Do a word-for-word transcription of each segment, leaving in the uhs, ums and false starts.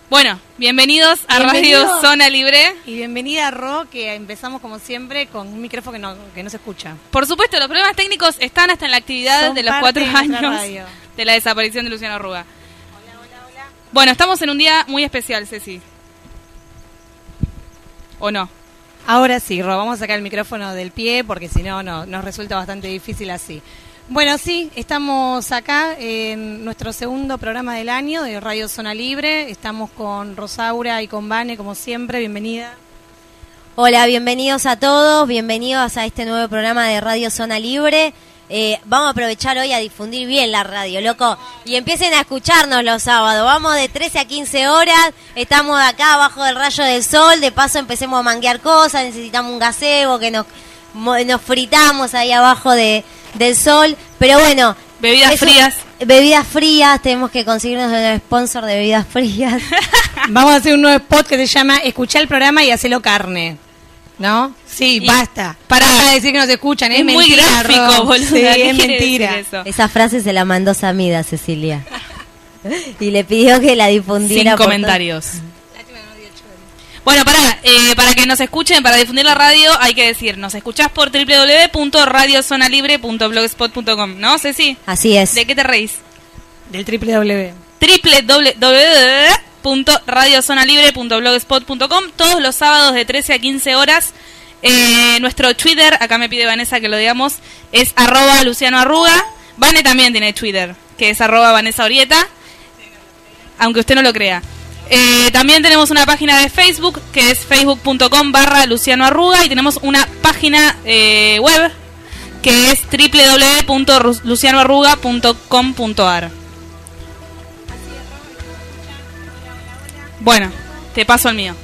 Bueno, bienvenidos a Bienvenido. Radio Zona Libre. Y bienvenida a Ro, que empezamos como siempre con un micrófono que no, que no se escucha. Por supuesto, los problemas técnicos están hasta en la actividad Son de los cuatro de años de la desaparición de Luciano Arruga. Hola, hola, hola. Bueno, estamos en un día muy especial, Ceci. ¿O no? Ahora sí, Ro, vamos a sacar el micrófono del pie porque si no, no nos resulta bastante difícil así. Bueno, sí, estamos acá en nuestro segundo programa del año de Radio Zona Libre. Estamos con Rosaura y con Vane, como siempre. Bienvenida. Hola, bienvenidos a todos. Bienvenidos a este nuevo programa de Radio Zona Libre. Eh, vamos a aprovechar hoy a difundir bien la radio, loco. Y empiecen a escucharnos los sábados. Vamos de trece a quince horas. Estamos acá abajo del rayo del sol. De paso empecemos a manguear cosas. Necesitamos un gazebo que nos, nos fritamos ahí abajo de... del sol, pero bueno, bebidas eso, frías bebidas frías, tenemos que conseguirnos un sponsor de bebidas frías. Vamos a hacer un nuevo spot que se llama Escuchá el programa y hacelo carne, ¿no? Sí, y basta, para decir que nos escuchan, es, es muy mentira, gráfico, boludo. Sí, es mentira. Esa frase se la mandó Samida, Cecilia, y le pidió que la difundiera. Sin comentarios. Bueno, para eh, para que nos escuchen, para difundir la radio, hay que decir, nos escuchás por doble u doble u doble u punto radio zona libre punto blogspot punto com, ¿no, Ceci? Así es. ¿De qué te reís? Del triple W. doble u doble u doble u punto radio zona libre punto blogspot punto com, todos los sábados de trece a quince horas. Eh, nuestro Twitter, acá me pide Vanessa que lo digamos, es arroba Luciano Arruga. Vane también tiene Twitter, que es arroba Vanessa Orieta, aunque usted no lo crea. Eh, también tenemos una página de Facebook que es facebook punto com barra Luciano Arruga y tenemos una página eh, web que es doble u doble u doble u punto luciano arruga punto com punto a r. Bueno, te paso el mío.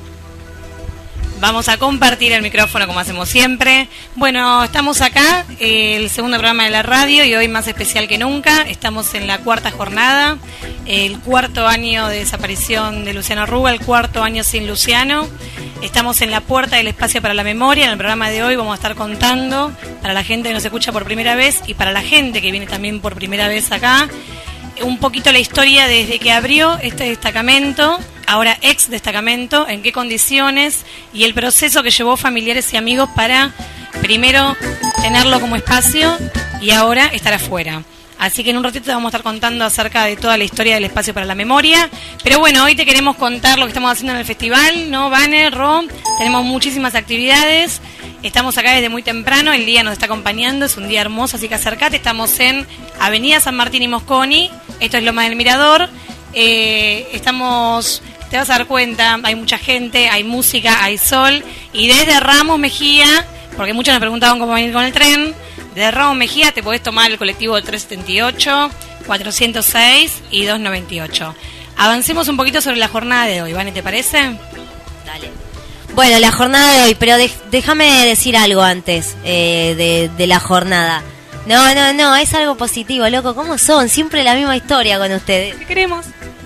Vamos a compartir el micrófono como hacemos siempre. Bueno, estamos acá, eh, el segundo programa de la radio y hoy más especial que nunca. Estamos en la cuarta jornada, el cuarto año de desaparición de Luciano Arruga, el cuarto año sin Luciano. Estamos en la puerta del espacio para la memoria. En el programa de hoy vamos a estar contando, para la gente que nos escucha por primera vez y para la gente que viene también por primera vez acá, un poquito la historia desde que abrió este destacamento, ahora ex destacamento, en qué condiciones y el proceso que llevó familiares y amigos para primero tenerlo como espacio y ahora estar afuera. Así que en un ratito te vamos a estar contando acerca de toda la historia del espacio para la memoria. Pero bueno, hoy te queremos contar lo que estamos haciendo en el festival, ¿no, Vane, Ro? Tenemos muchísimas actividades. Estamos acá desde muy temprano, el día nos está acompañando, es un día hermoso, así que acércate. Estamos en Avenida San Martín y Mosconi, esto es Loma del Mirador. Eh, estamos, te vas a dar cuenta, hay mucha gente, hay música, hay sol. Y desde Ramos Mejía, porque muchos nos preguntaban cómo venir con el tren, desde Ramos Mejía te podés tomar el colectivo del trescientos setenta y ocho, cuatrocientos seis y doscientos noventa y ocho. Avancemos un poquito sobre la jornada de hoy, ¿Vane, te parece? Dale. Bueno, la jornada de hoy, pero de, déjame decir algo antes eh, de, de la jornada. No, no, no, es algo positivo, loco. ¿Cómo son? Siempre la misma historia con ustedes. ¿Qué queremos?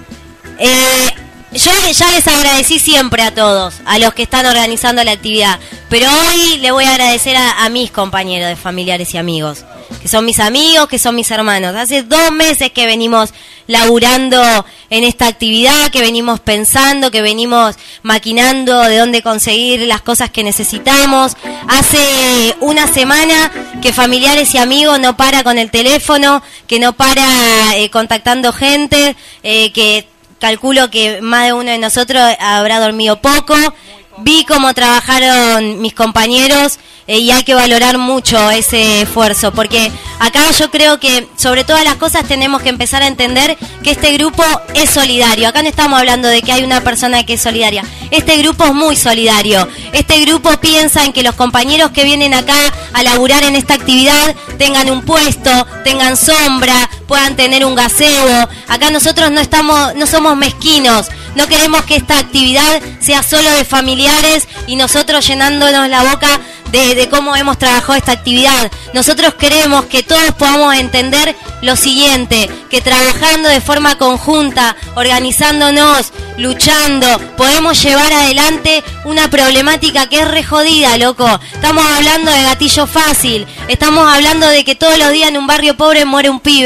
Eh, yo ya les agradecí siempre a todos, a los que están organizando la actividad. Pero hoy le voy a agradecer a, a mis compañeros de familiares y amigos, que son mis amigos, que son mis hermanos. Hace dos meses que venimos laburando en esta actividad, que venimos pensando, que venimos maquinando de dónde conseguir las cosas que necesitamos. Hace una semana que familiares y amigos no para con el teléfono, que no para eh, contactando gente, eh, que calculo que más de uno de nosotros habrá dormido poco. Vi cómo trabajaron mis compañeros eh, y hay que valorar mucho ese esfuerzo, porque acá yo creo que sobre todas las cosas tenemos que empezar a entender que este grupo es solidario. Acá no estamos hablando de que hay una persona que es solidaria. Este grupo es muy solidario. Este grupo piensa en que los compañeros que vienen acá a laburar en esta actividad tengan un puesto, tengan sombra, puedan tener un gazebo. Acá nosotros no estamos, no somos mezquinos. No queremos que esta actividad sea solo de familiares y nosotros llenándonos la boca de, de cómo hemos trabajado esta actividad. Nosotros queremos que todos podamos entender lo siguiente, que trabajando de forma conjunta, organizándonos, luchando, podemos llevar adelante una problemática que es re jodida, loco. Estamos hablando de gatillo fácil, estamos hablando de que todos los días en un barrio pobre muere un pibe.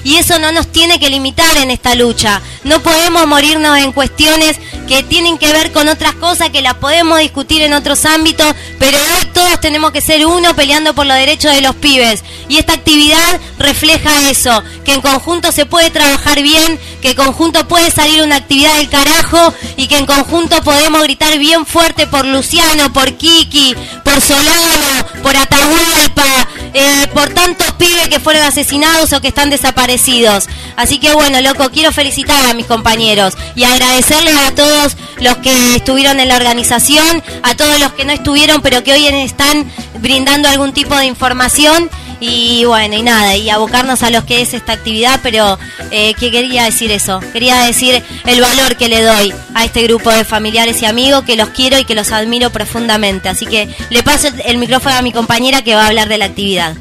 y eso no nos tiene que limitar en esta lucha. No podemos morirnos en cuestiones que tienen que ver con otras cosas que las podemos discutir en otros ámbitos, pero hoy todos tenemos que ser uno peleando por los derechos de los pibes, y esta actividad refleja eso, que en conjunto se puede trabajar bien, que en conjunto puede salir una actividad del carajo, y que en conjunto podemos gritar bien fuerte por Luciano, por Kiki, por Solano, por Atahualpa, eh, por tantos pibes que fueron asesinados o que están desaparecidos. Así que bueno, loco, quiero felicitar a mis compañeros y agradecerles a todos los que estuvieron en la organización, a todos los que no estuvieron pero que hoy están brindando algún tipo de información. Y bueno, y nada, y abocarnos a lo que es esta actividad, pero eh, que quería decir eso, quería decir el valor que le doy a este grupo de familiares y amigos, que los quiero y que los admiro profundamente. Así que le paso el micrófono a mi compañera que va a hablar de la actividad.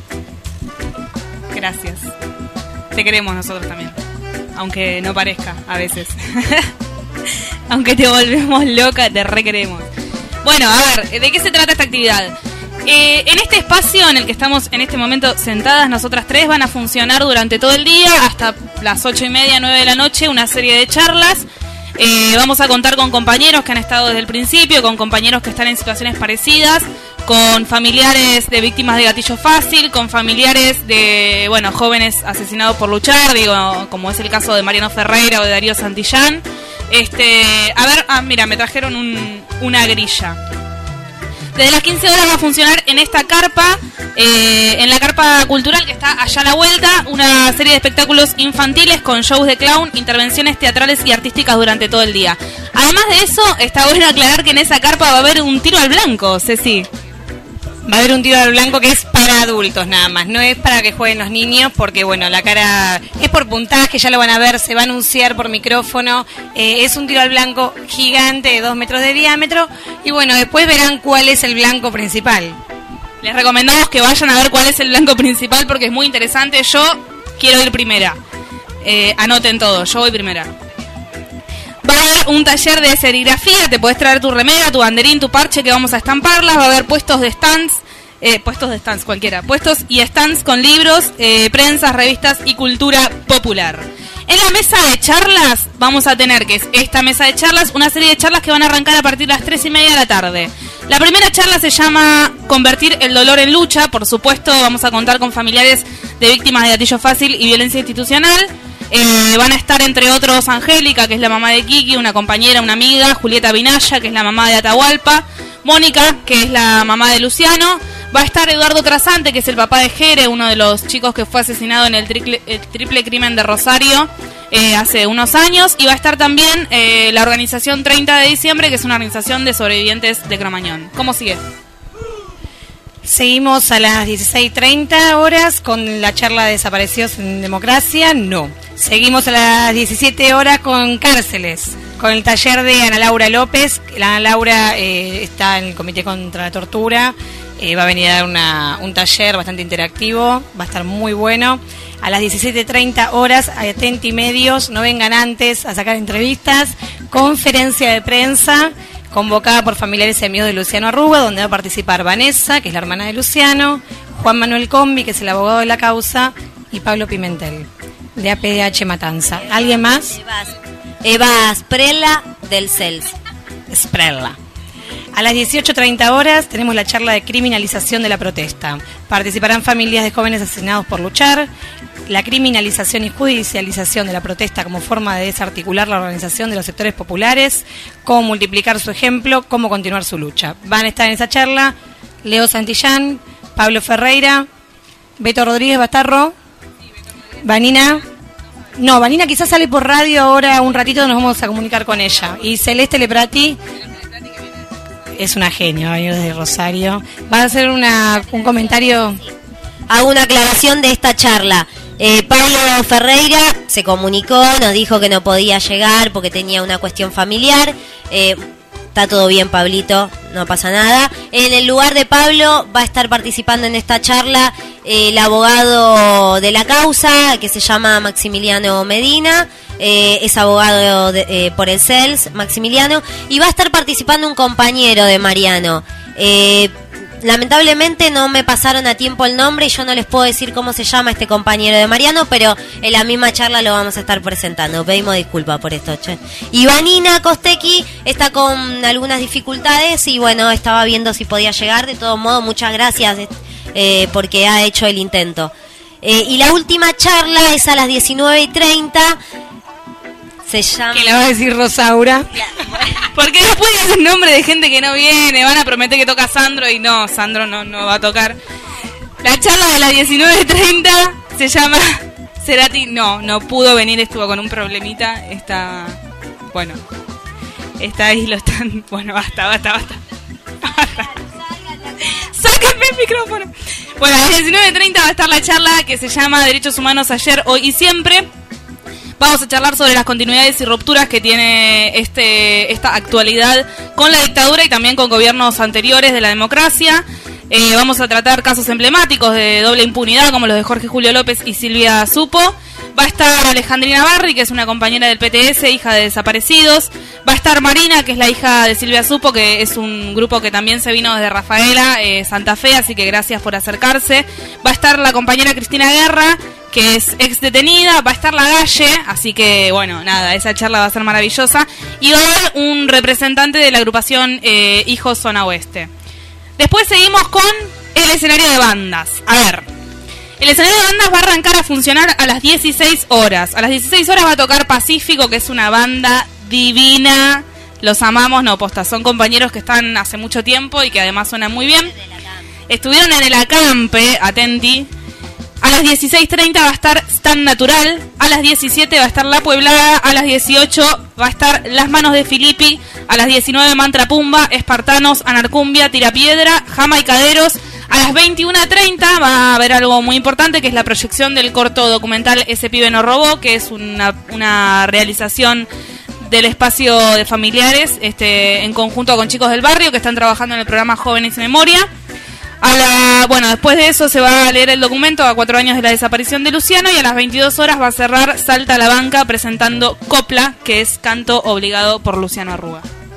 Gracias. Te queremos nosotros también, aunque no parezca a veces. Aunque te volvemos loca, te requeremos. Bueno, a ver, ¿de qué se trata esta actividad? Eh, en este espacio en el que estamos en este momento sentadas nosotras tres, van a funcionar durante todo el día hasta las ocho y media, nueve de la noche, una serie de charlas. Eh, vamos a contar con compañeros que han estado desde el principio, con compañeros que están en situaciones parecidas, con familiares de víctimas de gatillo fácil, con familiares de, bueno, jóvenes asesinados por luchar, digo, como es el caso de Mariano Ferreira o de Darío Santillán. Este, a ver, ah, mira, me trajeron un, una grilla. Desde las quince horas va a funcionar en esta carpa, eh, en la carpa cultural que está allá a la vuelta, una serie de espectáculos infantiles con shows de clown, intervenciones teatrales y artísticas durante todo el día. Además de eso, está bueno aclarar que en esa carpa va a haber un tiro al blanco, Ceci. Va a haber un tiro al blanco que es para adultos nada más, no es para que jueguen los niños, porque bueno, la cara es por puntaje, ya lo van a ver, se va a anunciar por micrófono, eh, es un tiro al blanco gigante de dos metros de diámetro, y bueno, después verán cuál es el blanco principal. Les recomendamos que vayan a ver cuál es el blanco principal porque es muy interesante. Yo quiero ir primera, eh, anoten todo, yo voy primera. Va a haber un taller de serigrafía, te podés traer tu remera, tu banderín, tu parche que vamos a estamparlas. Va a haber puestos de stands, eh, puestos de stands cualquiera, puestos y stands con libros, eh, prensas, revistas y cultura popular. En la mesa de charlas vamos a tener, que es esta mesa de charlas, una serie de charlas que van a arrancar a partir de las tres y media de la tarde. La primera charla se llama Convertir el dolor en lucha. Por supuesto, vamos a contar con familiares de víctimas de gatillo fácil y violencia institucional. Eh, van a estar entre otros Angélica, que es la mamá de Kiki, una compañera, una amiga, Julieta Vinaya, que es la mamá de Atahualpa, Mónica, que es la mamá de Luciano, va a estar Eduardo Trasante, que es el papá de Jere, uno de los chicos que fue asesinado en el triple, el triple crimen de Rosario eh, hace unos años, y va a estar también eh, la organización treinta de diciembre, que es una organización de sobrevivientes de Cromañón. ¿Cómo sigue? Seguimos a las dieciséis treinta horas con la charla de Desaparecidos en Democracia. No. Seguimos a las diecisiete horas con Cárceles, con el taller de Ana Laura López. Ana Laura eh, está en el Comité contra la Tortura. Eh, va a venir a dar una, un taller bastante interactivo. Va a estar muy bueno. A las diecisiete treinta horas, Atenti Medios, no vengan antes a sacar entrevistas. Conferencia de prensa convocada por familiares y amigos de Luciano Arruga, donde va a participar Vanessa, que es la hermana de Luciano, Juan Manuel Combi, que es el abogado de la causa, y Pablo Pimentel, de A P D H Matanza. ¿Alguien más? Eva, Eva Sprella, del C E L S. Sprella. A las dieciocho treinta horas tenemos la charla de criminalización de la protesta. Participarán familias de jóvenes asesinados por luchar, la criminalización y judicialización de la protesta como forma de desarticular la organización de los sectores populares, cómo multiplicar su ejemplo, cómo continuar su lucha. Van a estar en esa charla Leo Santillán, Pablo Ferreira, Beto Rodríguez Bastarro, Vanina. No, Vanina quizás sale por radio ahora un ratito, nos vamos a comunicar con ella. Y Celeste Leprati es una genio, va a venir desde Rosario. Va a hacer una, un comentario. Hago una aclaración de esta charla. Eh, Pablo Ferreira se comunicó, nos dijo que no podía llegar porque tenía una cuestión familiar. Eh, está todo bien, Pablito, no pasa nada. En el lugar de Pablo va a estar participando en esta charla eh, el abogado de la causa, que se llama Maximiliano Medina. Eh, es abogado de, eh, por el C E L S, Maximiliano, y va a estar participando un compañero de Mariano. Eh, lamentablemente no me pasaron a tiempo el nombre y yo no les puedo decir cómo se llama este compañero de Mariano, pero en la misma charla lo vamos a estar presentando. Pedimos disculpas por esto, che. Y Vanina Costecchi está con algunas dificultades y bueno, estaba viendo si podía llegar. De todo modo, muchas gracias eh, porque ha hecho el intento. Eh, y la última charla es a las diecinueve y treinta. Se llama... ¿Qué le va a decir Rosaura? Porque no puede decir nombre de gente que no viene. Van a prometer que toca Sandro y no, Sandro no, no va a tocar. La charla de las diecinueve treinta se llama Cerati. No, no pudo venir, estuvo con un problemita. Está... Bueno, está ahí, lo están... Bueno, basta, basta, basta. basta. Sáquenme el micrófono. Bueno, a las diecinueve treinta va a estar la charla que se llama Derechos Humanos Ayer, Hoy y Siempre. Vamos a charlar sobre las continuidades y rupturas que tiene este esta actualidad con la dictadura y también con gobiernos anteriores de la democracia. Eh, vamos a tratar casos emblemáticos de doble impunidad como los de Jorge Julio López y Silvia Supo. Va a estar Alejandrina Barri, que es una compañera del P T S, hija de desaparecidos. Va a estar Marina, que es la hija de Silvia Supo, que es un grupo que también se vino desde Rafaela, eh, Santa Fe, así que gracias por acercarse. Va a estar la compañera Cristina Guerra, que es ex detenida. Va a estar la Galle, así que bueno, nada, esa charla va a ser maravillosa. Y va a haber un representante de la agrupación eh, Hijos Zona Oeste. Después seguimos con el escenario de bandas. A ver, el escenario de bandas va a arrancar a funcionar a las dieciséis horas. A las dieciséis horas va a tocar Pacífico, que es una banda divina. Los amamos, no, posta, son compañeros que están hace mucho tiempo y que además suenan muy bien. Estuvieron en el Acampe, atenti. A las dieciséis treinta va a estar Stan Natural. A las diecisiete va a estar La Pueblada. A las dieciocho va a estar Las Manos de Filippi. A las diecinueve Mantra Pumba, Espartanos, Anarcumbia, Tirapiedra, Jamaicaderos. A las veintiuna treinta va a haber algo muy importante, que es la proyección del corto documental Ese Pibe No Robó, que es una, una realización del espacio de familiares este, en conjunto con chicos del barrio que están trabajando en el programa Jóvenes en Memoria. A la, bueno, después de eso se va a leer el documento a cuatro años de la desaparición de Luciano y a las veintidós horas va a cerrar Salta a la Banca presentando Copla, que es canto obligado por Luciano Arruga.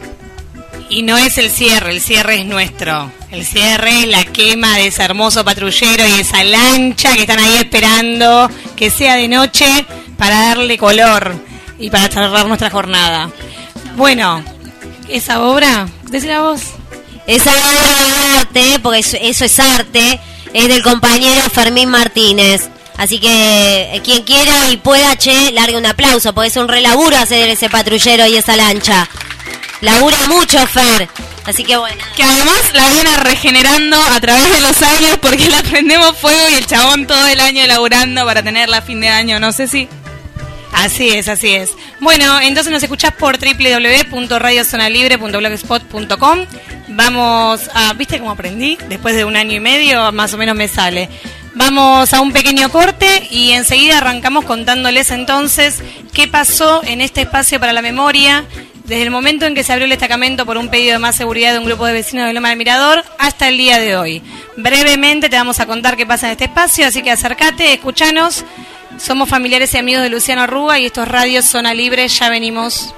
Y no es el cierre, el cierre es nuestro. El cierre es la quema de ese hermoso patrullero y esa lancha que están ahí esperando que sea de noche para darle color y para cerrar nuestra jornada. Bueno, esa obra, decila vos. Esa obra de arte, porque eso, eso es arte, es del compañero Fermín Martínez. Así que eh, quien quiera y pueda, che, largue un aplauso, porque es un relaburo hacer ese patrullero y esa lancha. Labura mucho, Fer. Así que bueno. Que además la viene regenerando a través de los años porque la prendemos fuego y el chabón todo el año laburando para tenerla a fin de año, no sé si... Así es, así es. Bueno, entonces nos escuchás por doble u doble u doble u punto radio zona libre punto blogspot punto com. Vamos a... ¿Viste cómo aprendí? Después de un año y medio más o menos me sale. Vamos a un pequeño corte y enseguida arrancamos contándoles entonces qué pasó en este espacio para la memoria desde el momento en que se abrió el destacamento por un pedido de más seguridad de un grupo de vecinos de Loma del Mirador hasta el día de hoy. Brevemente te vamos a contar qué pasa en este espacio, así que acércate, escuchanos. Somos familiares y amigos de Luciano Arruga y esto es Radio Zona Libre, ya venimos.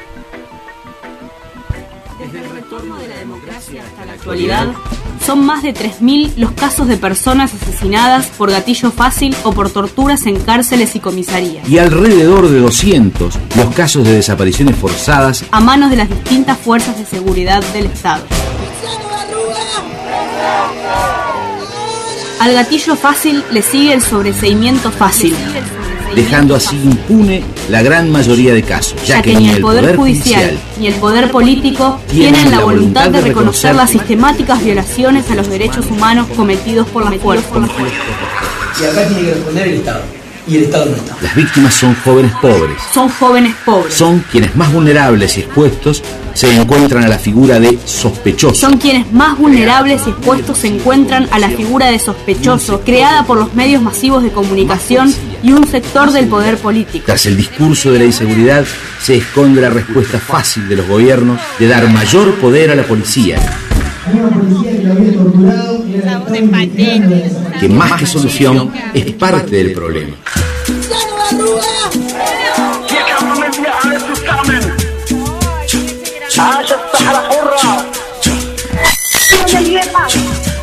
Desde el retorno de la democracia hasta la actualidad, son más de tres mil los casos de personas asesinadas por gatillo fácil o por torturas en cárceles y comisarías. Y alrededor de doscientos los casos de desapariciones forzadas a manos de las distintas fuerzas de seguridad del Estado. Al gatillo fácil le sigue el sobreseimiento fácil, dejando así impune la gran mayoría de casos, ya, ya que, que ni el Poder, poder Judicial, judicial ni el Poder Político tienen la voluntad de reconocer las sistemáticas violaciones a los derechos humanos cometidos por las fuerzas. Y acá tiene que responder el Estado, y el Estado no está. Las víctimas son jóvenes pobres. Son jóvenes pobres. Son quienes más vulnerables y expuestos se encuentran a la figura de sospechoso. Son quienes más vulnerables y expuestos se encuentran a la figura de sospechoso, creada por los medios masivos de comunicación y un sector del poder político. Tras el discurso de la inseguridad se esconde la respuesta fácil de los gobiernos de dar mayor poder a la policía. Una policía que lo había torturado, que más que solución es parte del problema.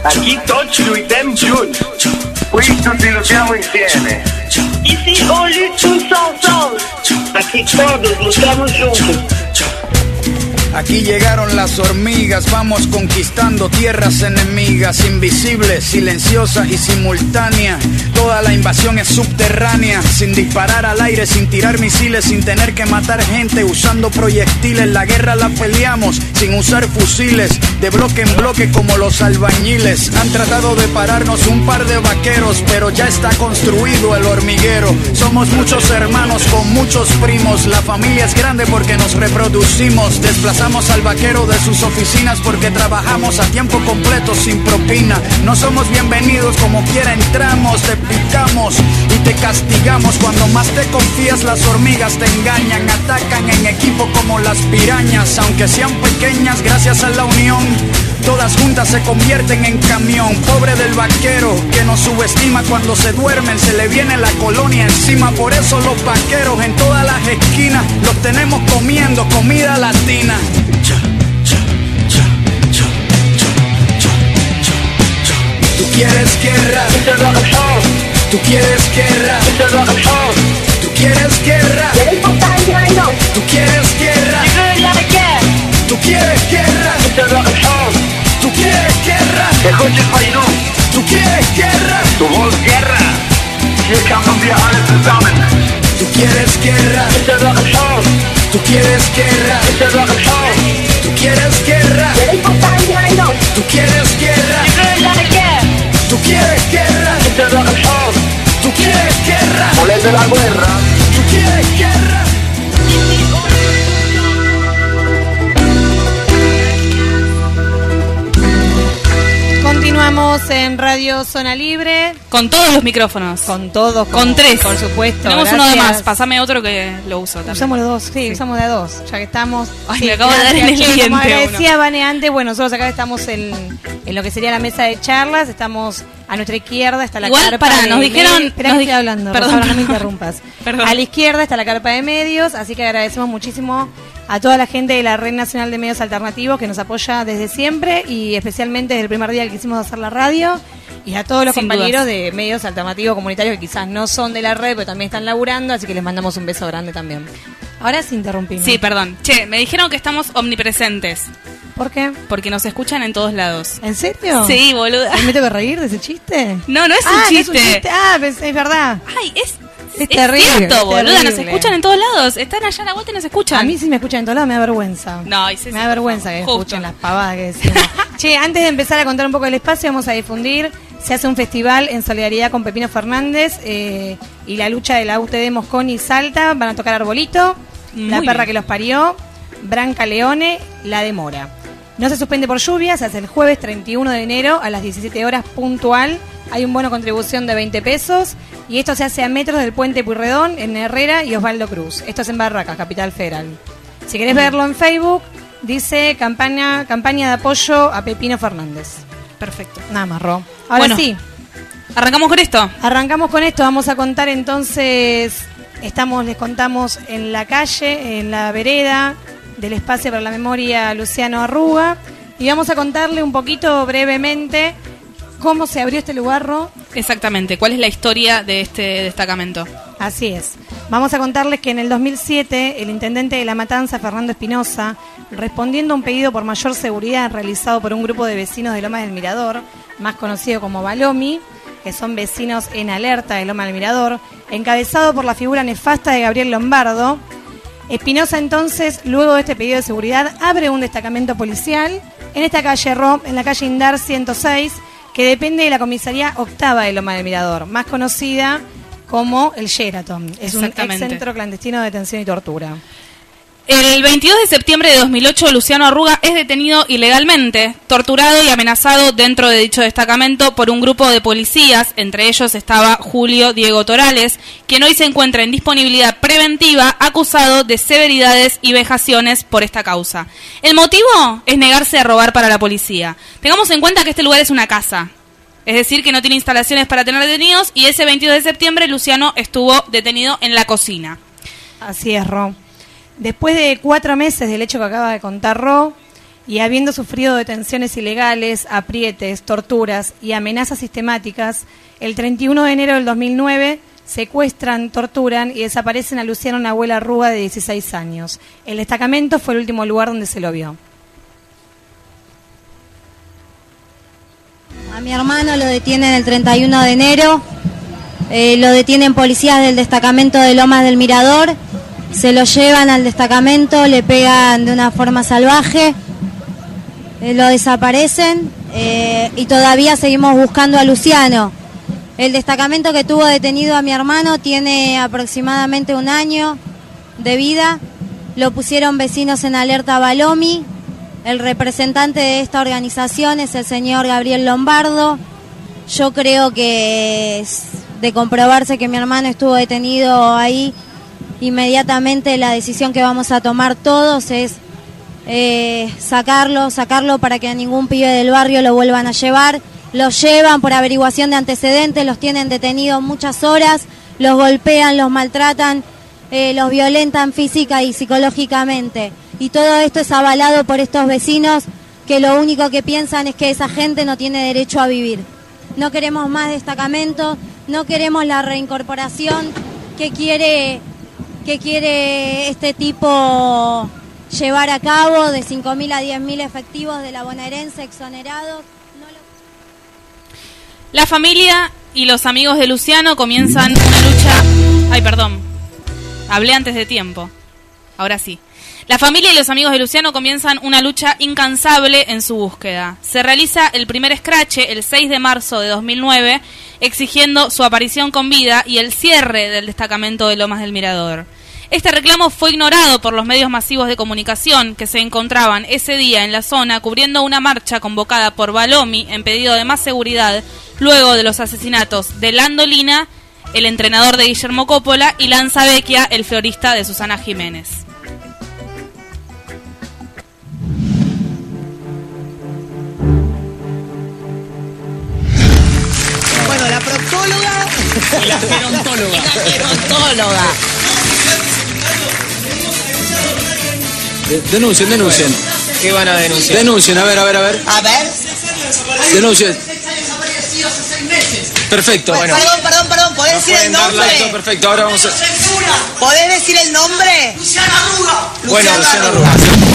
Aquí tutti lottiamo juntos. Qui tutti lottiamo insieme. Ici on lutte tous ensemble. Aquí todos luchamos juntos. Aquí llegaron las hormigas, vamos conquistando tierras enemigas, invisibles, silenciosas y simultáneas. Toda la invasión es subterránea, sin disparar al aire, sin tirar misiles, sin tener que matar gente, usando proyectiles. La guerra la peleamos sin usar fusiles, de bloque en bloque como los albañiles. Han tratado de pararnos un par de vaqueros, pero ya está construido el hormiguero. Somos muchos hermanos con muchos primos, la familia es grande porque nos reproducimos. Desplazamos al vaquero de sus oficinas porque trabajamos a tiempo completo sin propina. No somos bienvenidos, como quiera entramos, te picamos y te castigamos. Cuando más te confías las hormigas te engañan, atacan en equipo como las pirañas. Aunque sean pequeñas, gracias a la unión, todas juntas se convierten en camión. Pobre del vaquero que nos subestima, cuando se duermen se le viene la colonia encima. Por eso los vaqueros en todas las esquinas los tenemos comiendo comida latina. Tú quieres guerra, tú quieres guerra, tú quieres guerra, tú quieres guerra, tú quieres guerra, tú quieres guerra, tú quieres guerra, Du willst Guerra. Hier kämpfen wir alle zusammen. tú quieres guerra, tú quieres guerra, tú quieres guerra, tú quieres guerra, tú quieres guerra, tú quieres guerra, Volete la guerra. tú quieres guerra. Continuamos en Radio Zona Libre. Con todos los micrófonos. Con todos. Con como- tres. Por supuesto. Tenemos gracias. uno de más. Pasame otro que lo uso también. Usamos los dos, sí, usamos de a dos, ya que estamos. Ay, Sí, me acabo de dar en gracias, el che, diente Como uno. agradecía Vane antes, bueno, nosotros acá estamos en, en lo que sería la mesa de charlas, estamos a nuestra izquierda, está la Igual, carpa pará, de nos dijeron- medios. Espera nos que di- estoy hablando, Perdón, Rosaura, no me perdón. interrumpas. Perdón. A la izquierda está la carpa de medios, así que agradecemos muchísimo a toda la gente de la Red Nacional de Medios Alternativos que nos apoya desde siempre y especialmente desde el primer día que quisimos hacer la radio. Y a todos los Sin compañeros dudas. de medios alternativos comunitarios que quizás no son de la red, pero también están laburando, así que les mandamos un beso grande también. Ahora sí interrumpimos. Sí, perdón. Che, me dijeron que estamos omnipresentes. ¿Por qué? Porque nos escuchan en todos lados. ¿En serio? Sí, boluda. ¿Me tengo que reír de ese chiste? No, no es Ah, un no chiste. es un chiste. Ah, pues, es verdad. Ay, es, Es es terrible, cierto, es boluda. Nos terrible. escuchan en todos lados. Están allá a la vuelta y nos escuchan. A mí si me escuchan en todos lados me da vergüenza. No, y sí, me sí, da por vergüenza favor. que Justo. escuchen las pavadas que decimos. Che, antes de empezar a contar un poco del espacio, vamos a difundir. Se hace un festival en solidaridad con Pepino Fernández eh, y la lucha de la U T D Moscón y Salta. Van a tocar Arbolito, Muy La perra bien. que los parió, Branca Leone, La Demora. No se suspende por lluvias, se hace el jueves treinta y uno de enero a las diecisiete horas puntual. Hay un bono contribución de veinte pesos y esto se hace a metros del puente Puyredón en Herrera y Osvaldo Cruz. Esto es en Barracas, Capital Federal. Si querés verlo en Facebook, dice campaña, campaña de apoyo a Pepino Fernández. Perfecto. Nada más, Ro. Ahora Bueno. sí, ¿Arrancamos con esto? arrancamos con esto. Vamos a contar entonces, estamos, les contamos en la calle, en la vereda del Espacio para la Memoria Luciano Arruga. Y vamos a contarle un poquito brevemente cómo se abrió este lugar, Ro. Exactamente. ¿Cuál es la historia de este destacamento? Así es. Vamos a contarles que en el dos mil siete el intendente de La Matanza, Fernando Espinosa, respondiendo a un pedido por mayor seguridad realizado por un grupo de vecinos de Lomas del Mirador, más conocido como Balomi, que son vecinos en alerta de Loma del Mirador, encabezado por la figura nefasta de Gabriel Lombardo, Espinosa entonces, luego de este pedido de seguridad, abre un destacamento policial en esta calle Ro, en la calle Indar ciento seis, que depende de la comisaría octava de Loma del Mirador, más conocida como el Sheraton. Es un ex Exactamente. centro clandestino de detención y tortura. El veintidós de septiembre de dos mil ocho, Luciano Arruga es detenido ilegalmente, torturado y amenazado dentro de dicho destacamento por un grupo de policías. Entre ellos estaba Julio Diego Torales, quien hoy se encuentra en disponibilidad preventiva, acusado de severidades y vejaciones por esta causa. El motivo es negarse a robar para la policía. Tengamos en cuenta que este lugar es una casa, es decir, que no tiene instalaciones para tener detenidos, y ese veintidós de septiembre Luciano estuvo detenido en la cocina. Así es, Ro. Después de cuatro meses del hecho que acaba de contar Ro, y habiendo sufrido detenciones ilegales, aprietes, torturas y amenazas sistemáticas, el treinta y uno de enero del dos mil nueve secuestran, torturan y desaparecen a Luciano Nahuel Arruga de dieciséis años. El destacamento fue el último lugar donde se lo vio. A mi hermano lo detienen el treinta y uno de enero, eh, lo detienen policías del destacamento de Lomas del Mirador, se lo llevan al destacamento, le pegan de una forma salvaje, eh, lo desaparecen eh, y todavía seguimos buscando a Luciano. El destacamento que tuvo detenido a mi hermano tiene aproximadamente un año de vida, lo pusieron vecinos en alerta Balomi. El representante de esta organización es el señor Gabriel Lombardo. Yo creo que es de comprobarse que mi hermano estuvo detenido ahí, inmediatamente la decisión que vamos a tomar todos es eh, sacarlo, sacarlo para que a ningún pibe del barrio lo vuelvan a llevar. Los llevan por averiguación de antecedentes, los tienen detenidos muchas horas, los golpean, los maltratan, eh, los violentan física y psicológicamente. Y todo esto es avalado por estos vecinos que lo único que piensan es que esa gente no tiene derecho a vivir. No queremos más destacamentos, no queremos la reincorporación que quiere, que quiere este tipo llevar a cabo de cinco mil a diez mil efectivos de la bonaerense exonerados. No lo... La familia y los amigos de Luciano comienzan una lucha... Ay, perdón. Hablé antes de tiempo. Ahora sí. La familia y los amigos de Luciano comienzan una lucha incansable en su búsqueda. Se realiza el primer escrache el seis de marzo de dos mil nueve, exigiendo su aparición con vida y el cierre del destacamento de Lomas del Mirador. Este reclamo fue ignorado por los medios masivos de comunicación que se encontraban ese día en la zona cubriendo una marcha convocada por Balomi en pedido de más seguridad luego de los asesinatos de Landolina, el entrenador de Guillermo Coppola, y Lanza Vecchia, el florista de Susana Jiménez. Bueno, la proctóloga y la gerontóloga. Y la gerontóloga. De- denuncien, denuncien. ¿Qué van a denunciar? Denuncien, a ver, a ver, a ver. A ver. Denuncien. Perfecto. Bueno, perdón, perdón, perdón, ¿podés decir el nombre? Perfecto, ahora vamos a... ¿Podés decir el nombre? Luciano Arruga. Bueno, Luciano Luciano Arruga.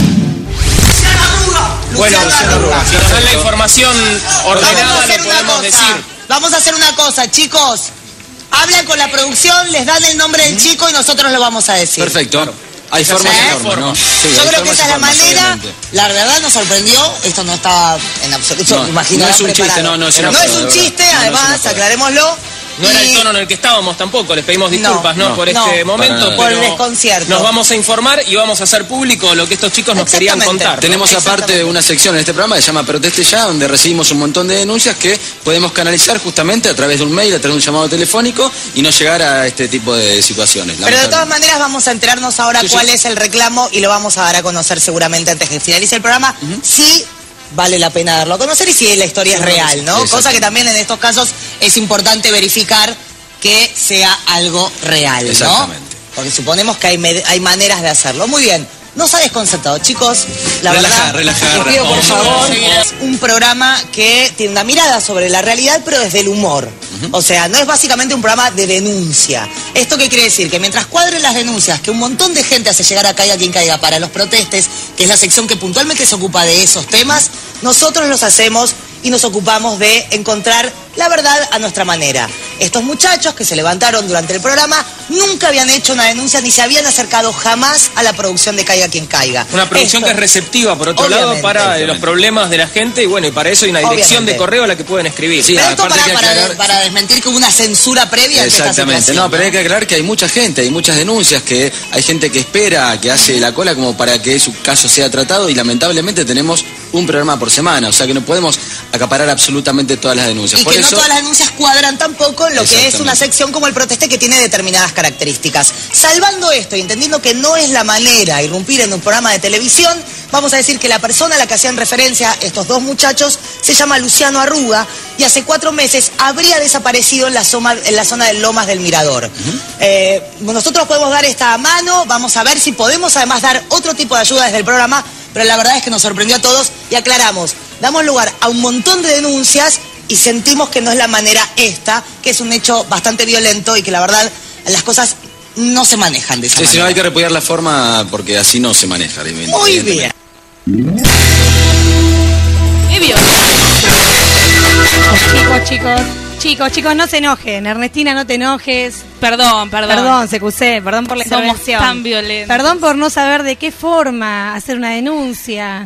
Luciano Arruga. Bueno, Luciano Arruga. Si nos dan la información ordenada, Vamos a le hacer una podemos cosa. decir. Vamos a hacer una cosa, chicos. Hablan con la producción, les dan el nombre del chico y nosotros lo vamos a decir. Perfecto. Hay formas y formas, ¿no? Sí, Yo hay creo que formas esa y es la formas, manera. obviamente. La verdad nos sorprendió. Esto no estaba en absoluto No, imaginado. no es un chiste, no, no es una No es joda, un de chiste, verdad. No, no es además, una joda. aclarémoslo. No era el Y- tono en el que estábamos tampoco, les pedimos disculpas, ¿no? No, por no, este momento, para nada. Por el pero desconcierto. nos vamos a informar y vamos a hacer público lo que estos chicos nos querían Exactamente. contar. Tenemos aparte una sección en este programa que se llama Proteste Ya, donde recibimos un montón de denuncias que podemos canalizar justamente a través de un mail, a través de un llamado telefónico y no llegar a este tipo de situaciones. Pero de todas maneras vamos a enterarnos ahora Sí, sí. cuál es el reclamo y lo vamos a dar a conocer seguramente antes de que finalice el programa. Sí vale la pena darlo a conocer y si la historia es real, ¿no? Exacto. Cosa que también en estos casos es importante verificar que sea algo real, ¿no? Exactamente. Porque suponemos que hay, me- hay maneras de hacerlo. Muy bien. No se ha desconcertado, chicos. La Relaja, verdad, relaja, les pido por relaja. favor, es un programa que tiene una mirada sobre la realidad, pero desde el humor. O sea, no es básicamente un programa de denuncia. ¿Esto qué quiere decir? Que mientras cuadren las denuncias, que un montón de gente hace llegar a Caiga Quien Caiga para los protestes, que es la sección que puntualmente se ocupa de esos temas, nosotros los hacemos y nos ocupamos de encontrar la verdad a nuestra manera. Estos muchachos que se levantaron durante el programa nunca habían hecho una denuncia ni se habían acercado jamás a la producción de Caiga Quien Caiga. Una producción Esto- que es receptiva, por otro Obviamente. lado, para eh, los problemas de la gente y bueno, y para eso hay una dirección Obviamente. de correo a la que pueden escribir. Sí, Pero esto aparte para, hay que para, aclarar- para desmentir que hubo una censura previa ante esta Exactamente, situación, no, pero hay que aclarar que hay mucha gente, hay muchas denuncias, que hay gente que espera, que hace la cola como para que su caso sea tratado y lamentablemente tenemos un programa por semana, o sea que no podemos acaparar absolutamente todas las denuncias. Y Por que eso, no todas las denuncias cuadran tampoco en lo que es Exactamente. una sección como el proteste que tiene determinadas características. Salvando esto y entendiendo que no es la manera irrumpir en un programa de televisión, vamos a decir que la persona a la que hacían referencia estos dos muchachos se llama Luciano Arruga y hace cuatro meses habría desaparecido en la zona, en la zona de Lomas del Mirador. Eh, nosotros podemos dar esta mano, vamos a ver si podemos además dar otro tipo de ayuda desde el programa pero la verdad es que nos sorprendió a todos y aclaramos, damos lugar a un montón de denuncias y sentimos que no es la manera esta, que es un hecho bastante violento y que la verdad las cosas no se manejan de esa sí, manera. Si no, hay que repudiar la forma porque así no se maneja. Muy bien. Chicos, chicos, chicos, chicos, no se enojen. Ernestina, no te enojes. Perdón, perdón. Perdón, se cusé, perdón por la Somos intervención. tan violentos. Perdón por no saber de qué forma hacer una denuncia.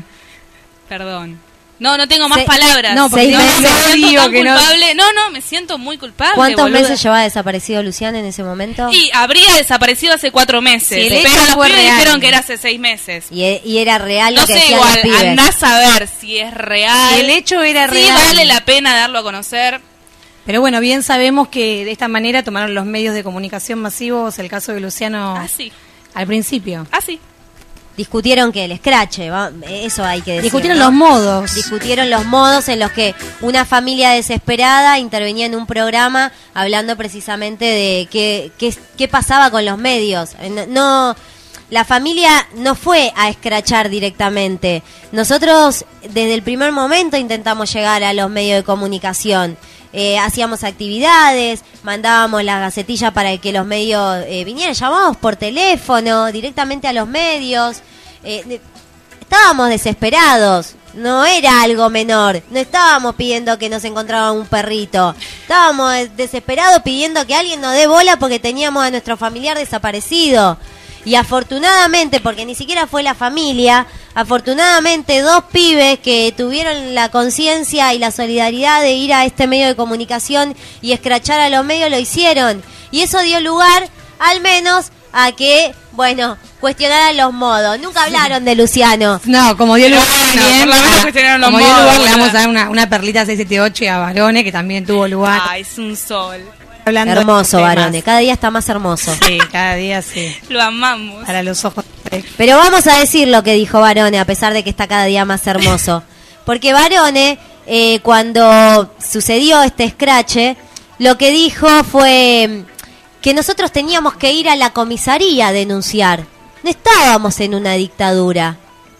Perdón. No, no tengo más Se, palabras. No, porque no, me, me siento digo tan que culpable. No. no, no, me siento muy culpable. ¿Cuántos boluda. meses llevaba desaparecido Luciano en ese momento? Y habría desaparecido hace cuatro meses. Sí, el pero hecho los fue pibes real. dijeron que era hace seis meses. Y, y era real lo No que sé, decían igual, los pibes. andás a ver si es real. Si el hecho era sí, real. vale la pena darlo a conocer. Pero bueno, bien sabemos que de esta manera tomaron los medios de comunicación masivos el caso de Luciano Ah, sí. al principio. Ah, sí. Discutieron que el escrache, va, eso hay que decir. Discutieron ¿no? los modos. Discutieron los modos en los que una familia desesperada intervenía en un programa hablando precisamente de qué, qué, qué pasaba con los medios. No, no, la familia no fue a escrachar directamente. Nosotros desde el primer momento intentamos llegar a los medios de comunicación. Eh, hacíamos actividades, mandábamos la gacetilla para que los medios eh, vinieran, llamábamos por teléfono directamente a los medios. Eh, de, estábamos desesperados, no era algo menor, no estábamos pidiendo que nos encontraban un perrito, estábamos desesperados pidiendo que alguien nos dé bola porque teníamos a nuestro familiar desaparecido. Y afortunadamente, porque ni siquiera fue la familia, afortunadamente dos pibes que tuvieron la conciencia y la solidaridad de ir a este medio de comunicación y escrachar a los medios lo hicieron. Y eso dio lugar, al menos, a que, bueno, cuestionaran los modos. Nunca hablaron de Luciano. No, como dio lugar Bueno, también, por lo menos a- cuestionaron los como dio modos, lugar, le ¿verdad? vamos a dar una, una perlita seis siete ocho y a Barone, que también tuvo lugar. Ay, es un sol. Hablando de Hermoso, estos temas. varones, cada día está más hermoso. Sí, cada día sí. Lo amamos. Para los ojos. Pero vamos a decir lo que dijo Barone, a pesar de que está cada día más hermoso. Porque Barone, eh, cuando sucedió este escrache, lo que dijo fue que nosotros teníamos que ir a la comisaría a denunciar. No estábamos en una dictadura.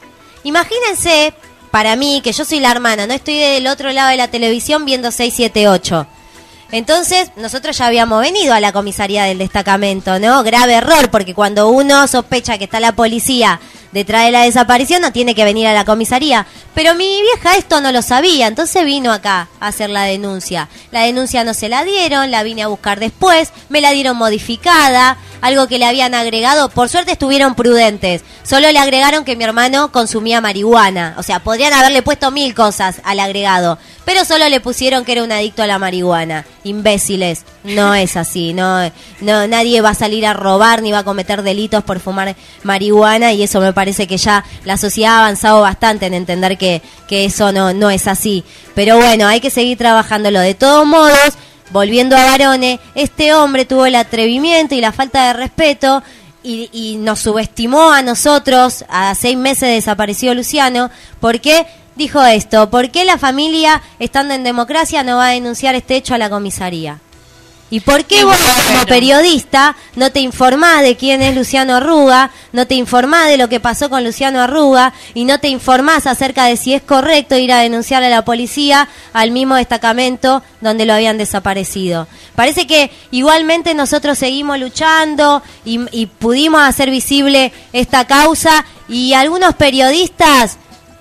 Imagínense, para mí, que yo soy la hermana, no estoy del otro lado de la televisión viendo seis siete ocho. Entonces, nosotros ya habíamos venido a la comisaría del destacamento, ¿no? Grave error, porque cuando uno sospecha que está la policía detrás de la desaparición, no tiene que venir a la comisaría. Pero mi vieja esto no lo sabía, entonces vino acá a hacer la denuncia. La denuncia no se la dieron, la vine a buscar después, me la dieron modificada, algo que le habían agregado. Por suerte estuvieron prudentes, solo le agregaron que mi hermano consumía marihuana. O sea, podrían haberle puesto mil cosas al agregado, pero solo le pusieron que era un adicto a la marihuana. Imbéciles, no es así, no, no, nadie va a salir a robar ni va a cometer delitos por fumar marihuana, y eso me parece que ya la sociedad ha avanzado bastante en entender que, que eso no, no es así. Pero bueno, hay que seguir trabajándolo. De todos modos, volviendo a Barone, este hombre tuvo el atrevimiento y la falta de respeto y, y nos subestimó a nosotros. A seis meses desapareció Luciano. ¿Por qué? Dijo esto: ¿por qué la familia, estando en democracia, no va a denunciar este hecho a la comisaría? ¿Y por qué vos, como periodista, no te informás de quién es Luciano Arruga, no te informás de lo que pasó con Luciano Arruga y no te informás acerca de si es correcto ir a denunciar a la policía al mismo destacamento donde lo habían desaparecido? Parece que igualmente nosotros seguimos luchando y, y pudimos hacer visible esta causa, y algunos periodistas,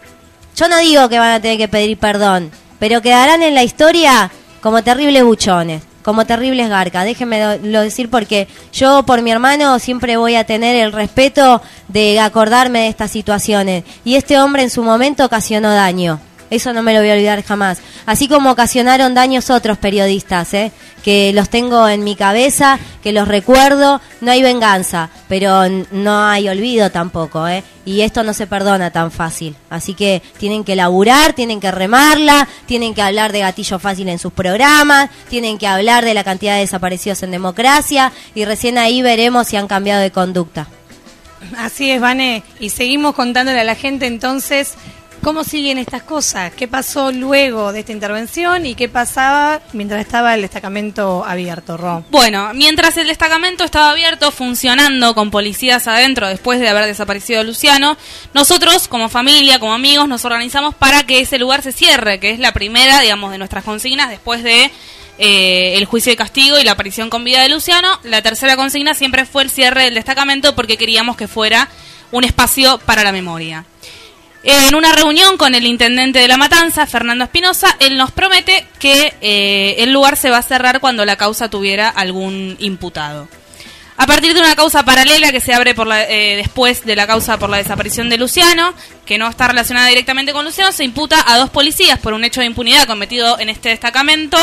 yo no digo que van a tener que pedir perdón, pero quedarán en la historia como terribles buchones, como terribles garcas. Déjenme lo decir, porque yo por mi hermano siempre voy a tener el respeto de acordarme de estas situaciones. Y este hombre en su momento ocasionó daño. Eso no me lo voy a olvidar jamás. Así como ocasionaron daños otros periodistas, ¿eh? que los tengo en mi cabeza, que los recuerdo. No hay venganza, pero no hay olvido tampoco, ¿eh? Y esto no se perdona tan fácil. Así que tienen que laburar, tienen que remarla, tienen que hablar de gatillo fácil en sus programas, tienen que hablar de la cantidad de desaparecidos en democracia, y recién ahí veremos si han cambiado de conducta. Así es, Vane. Y seguimos contándole a la gente entonces ¿Cómo siguen estas cosas? ¿Qué pasó luego de esta intervención y qué pasaba mientras estaba el destacamento abierto, Ro? Bueno, mientras el destacamento estaba abierto, funcionando con policías adentro después de haber desaparecido Luciano, nosotros como familia, como amigos, nos organizamos para que ese lugar se cierre, que es la primera, digamos, de nuestras consignas después de eh, el juicio de castigo y la aparición con vida de Luciano. La tercera consigna siempre fue el cierre del destacamento porque queríamos que fuera un espacio para la memoria. En una reunión con el intendente de La Matanza, Fernando Espinosa, él nos promete que eh, el lugar se va a cerrar cuando la causa tuviera algún imputado. A partir de una causa paralela que se abre por la, eh, después de la causa por la desaparición de Luciano, que no está relacionada directamente con Luciano, se imputa a dos policías por un hecho de impunidad cometido en este destacamento,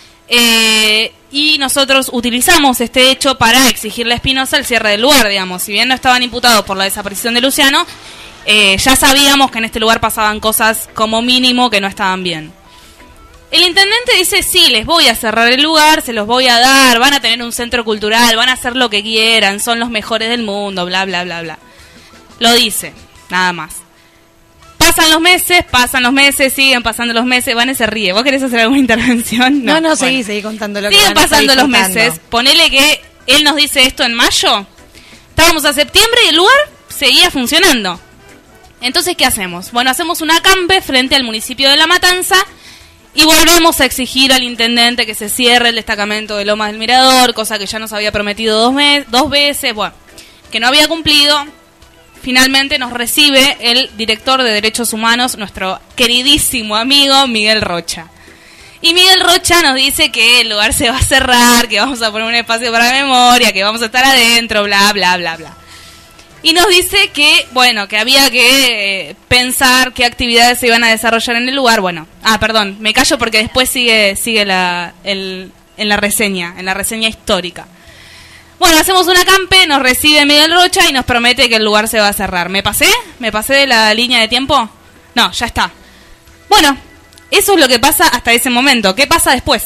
eh, y nosotros utilizamos este hecho para exigirle a Espinosa el cierre del lugar, digamos. Si bien no estaban imputados por la desaparición de Luciano, Eh, ya sabíamos que en este lugar pasaban cosas como mínimo que no estaban bien. El intendente dice, sí, les voy a cerrar el lugar, se los voy a dar, van a tener un centro cultural, van a hacer lo que quieran, son los mejores del mundo, bla, bla, bla, bla. Lo dice, nada más. Pasan los meses, pasan los meses, siguen pasando los meses. Vanessa se ríe. ¿Vos querés hacer alguna intervención? No, no, no bueno. seguí, seguí contando lo que Siguen van a estar pasando los disfrutando. meses. Ponele que él nos dice esto en mayo. Estábamos a septiembre y el lugar seguía funcionando. Entonces, ¿qué hacemos? Bueno, hacemos un acampe frente al municipio de La Matanza y volvemos a exigir al intendente que se cierre el destacamento de Lomas del Mirador, cosa que ya nos había prometido dos, mes, dos veces, bueno, que no había cumplido. Finalmente nos recibe el director de Derechos Humanos, nuestro queridísimo amigo Miguel Rocha. Y Miguel Rocha nos dice que el lugar se va a cerrar, que vamos a poner un espacio para la memoria, que vamos a estar adentro, bla, bla, bla, bla. Y nos dice que, bueno, que había que eh, pensar qué actividades se iban a desarrollar en el lugar. Bueno, ah, perdón, me callo porque después sigue sigue la el, en la reseña, en la reseña histórica. Bueno, hacemos un acampe, nos recibe Miguel Rocha y nos promete que el lugar se va a cerrar. ¿Me pasé? ¿Me pasé de la línea de tiempo? No, ya está. Bueno, eso es lo que pasa hasta ese momento. ¿Qué pasa después?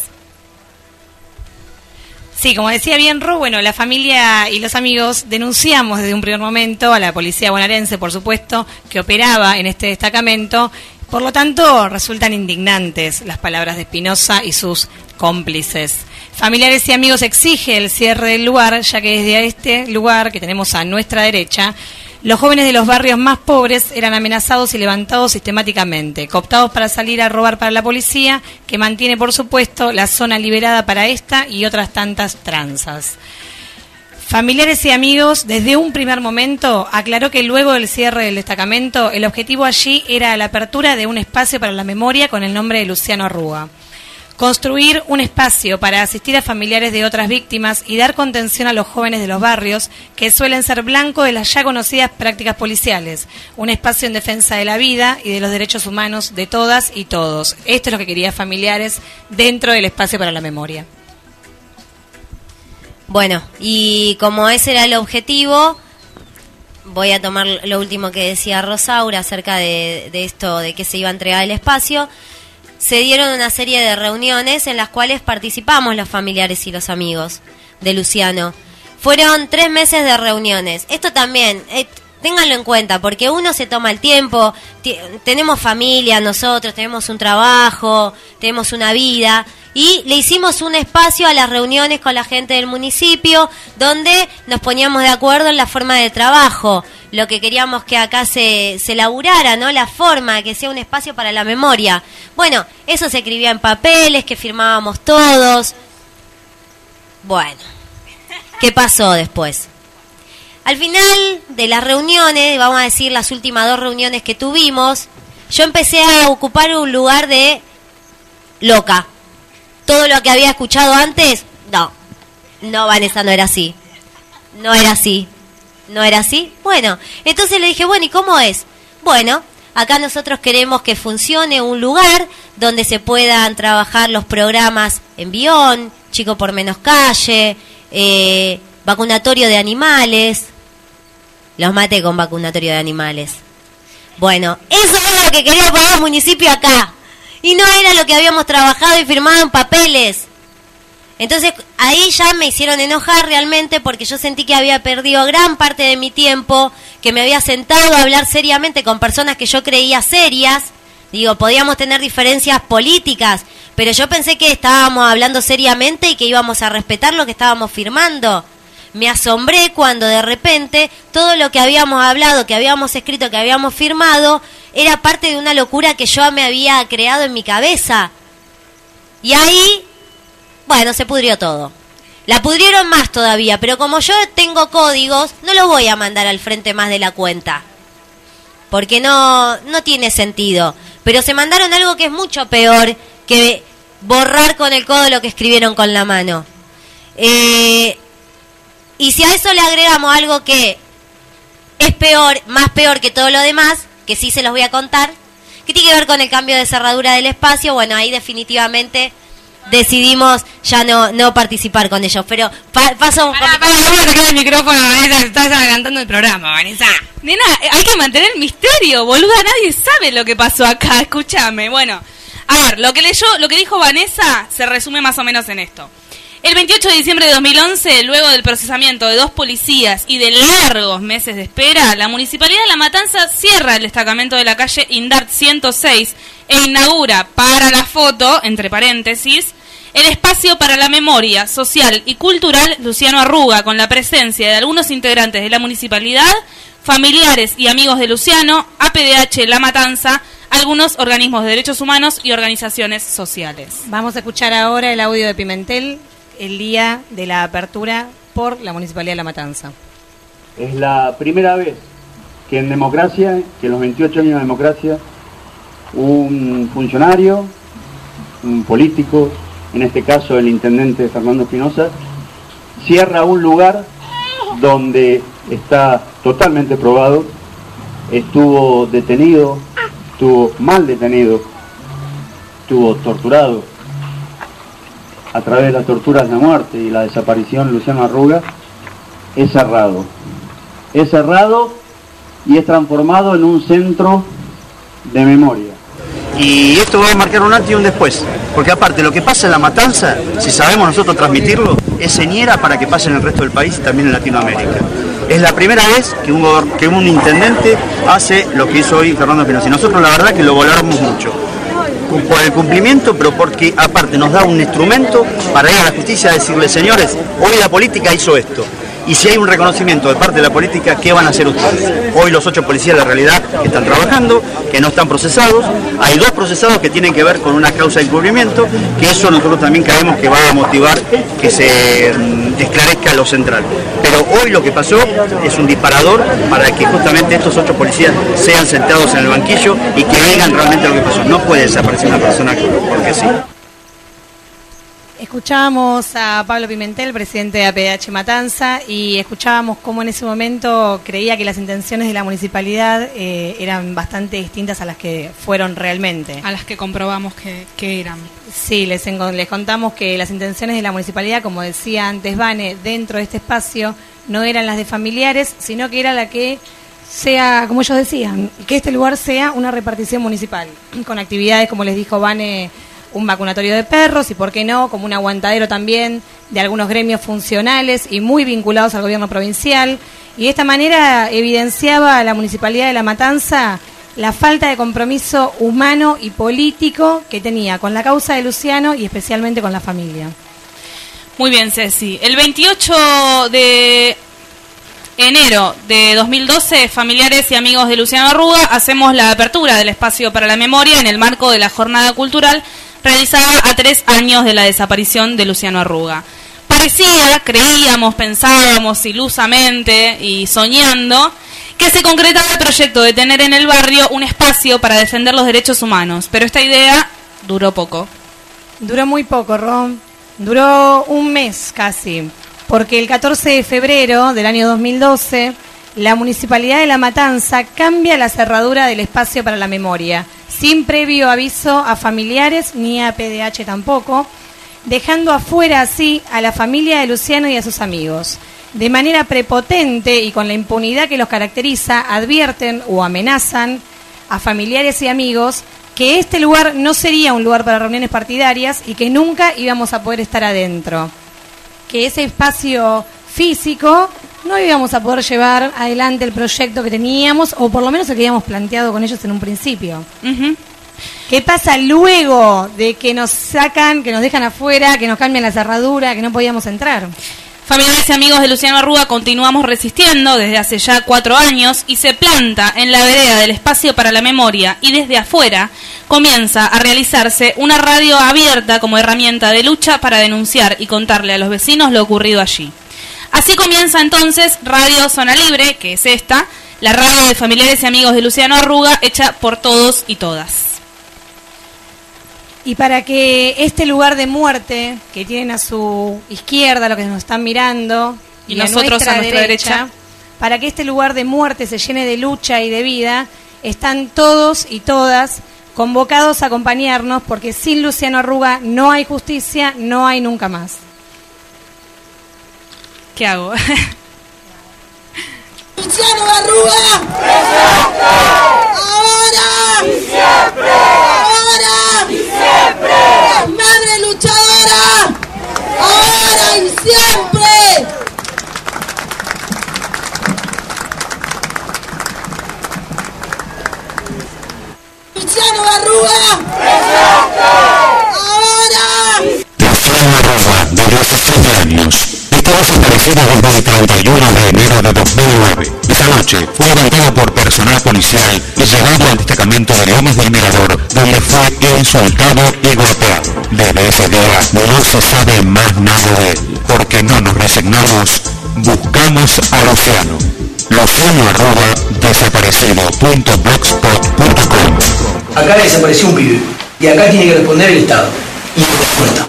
Sí, como decía bien Ro, bueno, la familia y los amigos denunciamos desde un primer momento a la policía bonaerense, por supuesto, que operaba en este destacamento. Por lo tanto, resultan indignantes las palabras de Espinosa y sus cómplices. Familiares y amigos exigen el cierre del lugar, ya que desde este lugar que tenemos a nuestra derecha, los jóvenes de los barrios más pobres eran amenazados y levantados sistemáticamente, cooptados para salir a robar para la policía, que mantiene, por supuesto, la zona liberada para esta y otras tantas tranzas. Familiares y amigos, desde un primer momento, aclaró que luego del cierre del destacamento, el objetivo allí era la apertura de un espacio para la memoria con el nombre de Luciano Arruga. Construir un espacio para asistir a familiares de otras víctimas y dar contención a los jóvenes de los barrios que suelen ser blanco de las ya conocidas prácticas policiales. Un espacio en defensa de la vida y de los derechos humanos de todas y todos. Esto es lo que quería Familiares dentro del espacio para la memoria. Bueno, y como ese era el objetivo, voy a tomar lo último que decía Rosaura acerca de, de esto, de que se iba a entregar el espacio. Se dieron una serie de reuniones en las cuales participamos los familiares y los amigos de Luciano. Fueron tres meses de reuniones. Esto también, eh, ténganlo en cuenta, porque uno se toma el tiempo, t- tenemos familia nosotros, tenemos un trabajo, tenemos una vida, y le hicimos un espacio a las reuniones con la gente del municipio, donde nos poníamos de acuerdo en la forma de trabajo, lo que queríamos que acá se, se laburara, ¿no? La forma, que sea un espacio para la memoria. Bueno, eso se escribía en papeles, que firmábamos todos. Bueno, ¿qué pasó después? Al final de las reuniones, vamos a decir las últimas dos reuniones que tuvimos, yo empecé a ocupar un lugar de loca. Todo lo que había escuchado antes, no, no, Vanessa, no era así, no era así, no era así. Bueno, entonces le dije, bueno, ¿y cómo es? Bueno, acá nosotros queremos que funcione un lugar donde se puedan trabajar los programas Envión, Chico por Menos Calle, eh, vacunatorio de animales. Los maté con vacunatorio de animales. Bueno, eso es lo que quería poner el municipio acá. Y no era lo que habíamos trabajado y firmado en papeles. Entonces ahí ya me hicieron enojar realmente porque yo sentí que había perdido gran parte de mi tiempo, que me había sentado a hablar seriamente con personas que yo creía serias. Digo, podíamos tener diferencias políticas, pero yo pensé que estábamos hablando seriamente y que íbamos a respetar lo que estábamos firmando. Me asombré cuando de repente todo lo que habíamos hablado, que habíamos escrito, que habíamos firmado, era parte de una locura que yo me había creado en mi cabeza. Y ahí, bueno, se pudrió todo. La pudrieron más todavía, pero como yo tengo códigos, no lo voy a mandar al frente más de la cuenta. Porque no, no tiene sentido. Pero se mandaron algo que es mucho peor que borrar con el codo lo que escribieron con la mano. Eh, y si a eso le agregamos algo que es peor, más peor que todo lo demás, que sí se los voy a contar, que tiene que ver con el cambio de cerradura del espacio, bueno, ahí definitivamente decidimos ya no no participar con ellos. Pero pa, paso un para, para, vamos a sacar el micrófono, Vanessa, estás adelantando el programa, Vanessa. Nena, hay que mantener el misterio, boluda, nadie sabe lo que pasó acá, escúchame. Bueno, a ver, lo que leyó, lo que dijo Vanessa se resume más o menos en esto. El veintiocho de diciembre de dos mil once, luego del procesamiento de dos policías y de largos meses de espera, la Municipalidad de La Matanza cierra el destacamento de la calle Indart ciento seis e inaugura, para la foto, entre paréntesis, el espacio para la memoria social y cultural Luciano Arruga, con la presencia de algunos integrantes de la municipalidad, familiares y amigos de Luciano, A P D H La Matanza, algunos organismos de derechos humanos y organizaciones sociales. Vamos a escuchar ahora el audio de Pimentel, el día de la apertura por la Municipalidad de La Matanza. Es la primera vez que en democracia, que en los veintiocho años de democracia, un funcionario, un político, en este caso el intendente Fernando Espinosa, cierra un lugar donde está totalmente probado, estuvo detenido, estuvo mal detenido, estuvo torturado a través de las torturas de muerte y la desaparición de Luciano Arruga, es cerrado. Es cerrado y es transformado en un centro de memoria. Y esto va a marcar un antes y un después, porque aparte lo que pasa en La Matanza, si sabemos nosotros transmitirlo, es señera para que pase en el resto del país y también en Latinoamérica. Es la primera vez que un, que un intendente hace lo que hizo hoy Fernando Espinosa. Y nosotros la verdad que lo valoramos mucho. Por el cumplimiento, pero porque aparte nos da un instrumento para ir a la justicia a decirle, señores, hoy la política hizo esto. Y si hay un reconocimiento de parte de la política, ¿qué van a hacer ustedes? Hoy los ocho policías, la realidad, que están trabajando, que no están procesados. Hay dos procesados que tienen que ver con una causa de encubrimiento, que eso nosotros también creemos que va a motivar que se mm, esclarezca lo central. Pero hoy lo que pasó es un disparador para que justamente estos ocho policías sean sentados en el banquillo y que vean realmente lo que pasó. No puede desaparecer una persona porque sí. Escuchábamos a Pablo Pimentel, presidente de A P D H Matanza, y escuchábamos cómo en ese momento creía que las intenciones de la municipalidad eh, eran bastante distintas a las que fueron realmente. A las que comprobamos que, que eran. Sí, les, les contamos que las intenciones de la municipalidad, como decía antes Vane, dentro de este espacio, no eran las de familiares, sino que era la que sea, como ellos decían, que este lugar sea una repartición municipal, con actividades, como les dijo Vane, un vacunatorio de perros y, por qué no, como un aguantadero también de algunos gremios funcionales y muy vinculados al gobierno provincial. Y de esta manera evidenciaba a la Municipalidad de La Matanza la falta de compromiso humano y político que tenía con la causa de Luciano y especialmente con la familia. Muy bien, Ceci. El veintiocho de enero de dos mil doce, familiares y amigos de Luciano Arruga hacemos la apertura del espacio para la memoria en el marco de la jornada cultural realizada a tres años de la desaparición de Luciano Arruga. Parecía, creíamos, pensábamos ilusamente y soñando que se concretaba el proyecto de tener en el barrio un espacio para defender los derechos humanos, pero esta idea duró poco. Duró muy poco, Ron. Duró un mes casi, porque el catorce de febrero del año dos mil doce, la Municipalidad de La Matanza cambia la cerradura del espacio para la memoria, sin previo aviso a familiares ni a P D H tampoco, dejando afuera así a la familia de Luciano y a sus amigos. De manera prepotente y con la impunidad que los caracteriza, advierten o amenazan a familiares y amigos que este lugar no sería un lugar para reuniones partidarias y que nunca íbamos a poder estar adentro. Que ese espacio físico no íbamos a poder llevar adelante el proyecto que teníamos, o por lo menos el que habíamos planteado con ellos en un principio. Uh-huh. ¿Qué pasa luego de que nos sacan, que nos dejan afuera, que nos cambian la cerradura, que no podíamos entrar? Familiares y amigos de Luciano Arruga continuamos resistiendo desde hace ya cuatro años y se planta en la vereda del espacio para la memoria y desde afuera comienza a realizarse una radio abierta como herramienta de lucha para denunciar y contarle a los vecinos lo ocurrido allí. Así comienza entonces Radio Zona Libre, que es esta, la radio de familiares y amigos de Luciano Arruga, hecha por todos y todas. Y para que este lugar de muerte que tienen a su izquierda, lo que nos están mirando, y, y nosotros a nuestra, a nuestra derecha, derecha, para que este lugar de muerte se llene de lucha y de vida, están todos y todas convocados a acompañarnos, porque sin Luciano Arruga no hay justicia, no hay nunca más. ¿Qué hago? ¡Luciano Arruga! ¡Presente! ¡Ahora! ¡Y siempre! ¡Ahora! ¡Y siempre! ¡La madre luchadora! ¡Ahora y siempre! ¡Luciano Arruga! ¡Presente! ¡Ahora! Luciano Arruga, de diecisiete años. Estaba desaparecido desde el treinta y uno de enero de dos mil nueve. Esa noche fue levantado por personal policial y llevado al destacamento de Lomas del Mirador, donde fue insultado y golpeado. Desde ese día no se sabe más nada de él, porque no nos resignamos, buscamos a Luciano. Luciano Arruga, desaparecido punto blogspot punto com. Acá desapareció un pibe, y acá tiene que responder el Estado. Y respuesta.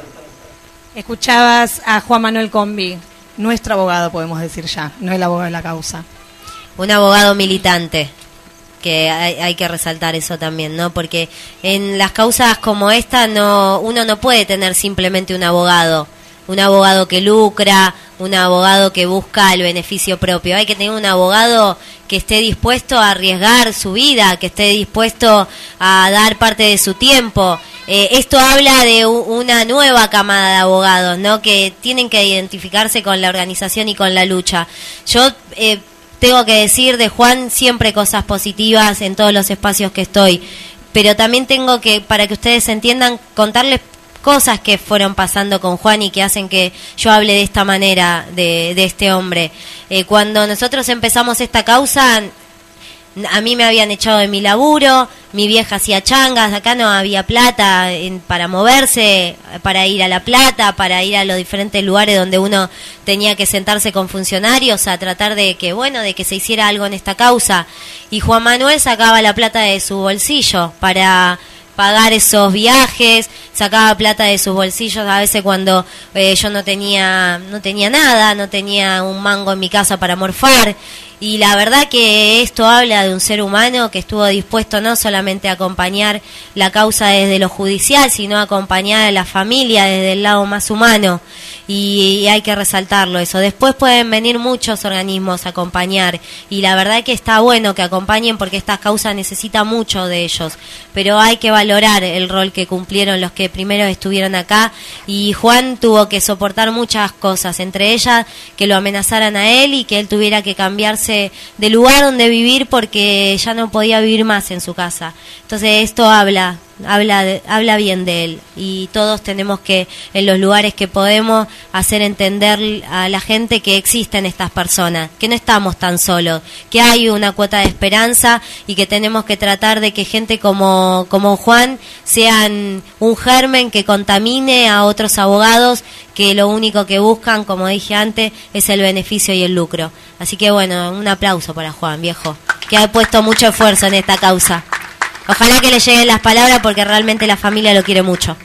Escuchabas a Juan Manuel Combi, nuestro abogado, podemos decir ya, no el abogado de la causa. Un abogado militante, que hay, hay que resaltar eso también, ¿no? Porque en las causas como esta no, uno no puede tener simplemente un abogado, un abogado que lucra, un abogado que busca el beneficio propio. Hay que tener un abogado que esté dispuesto a arriesgar su vida, que esté dispuesto a dar parte de su tiempo. Eh, esto habla de u- una nueva camada de abogados, ¿no? Que tienen que identificarse con la organización y con la lucha. Yo eh, tengo que decir de Juan siempre cosas positivas en todos los espacios que estoy, pero también tengo que, para que ustedes entiendan, contarles cosas que fueron pasando con Juan y que hacen que yo hable de esta manera de, de este hombre. Eh, cuando nosotros empezamos esta causa, a mí me habían echado de mi laburo, mi vieja hacía changas, acá no había plata en, para moverse, para ir a La Plata, para ir a los diferentes lugares donde uno tenía que sentarse con funcionarios a tratar de que, bueno, de que se hiciera algo en esta causa. Y Juan Manuel sacaba la plata de su bolsillo para pagar esos viajes, sacaba plata de sus bolsillos a veces cuando eh, yo no tenía no tenía nada, no tenía un mango en mi casa para morfar. Y la verdad que esto habla de un ser humano que estuvo dispuesto no solamente a acompañar la causa desde lo judicial, sino a acompañar a la familia desde el lado más humano. Y, y hay que resaltarlo eso. Después pueden venir muchos organismos a acompañar. Y la verdad que está bueno que acompañen porque esta causa necesita mucho de ellos. Pero hay que valorar el rol que cumplieron los que primero estuvieron acá. Y Juan tuvo que soportar muchas cosas, entre ellas que lo amenazaran a él y que él tuviera que cambiarse de lugar donde vivir porque ya no podía vivir más en su casa. Entonces esto habla habla de, habla bien de él y todos tenemos que en los lugares que podemos hacer entender a la gente que existen estas personas, que no estamos tan solos, que hay una cuota de esperanza y que tenemos que tratar de que gente como, como Juan sean un germen que contamine a otros abogados que lo único que buscan, como dije antes, es el beneficio y el lucro. Así que bueno, un aplauso para Juan, viejo, que ha puesto mucho esfuerzo en esta causa. Ojalá que le lleguen las palabras porque realmente la familia lo quiere mucho.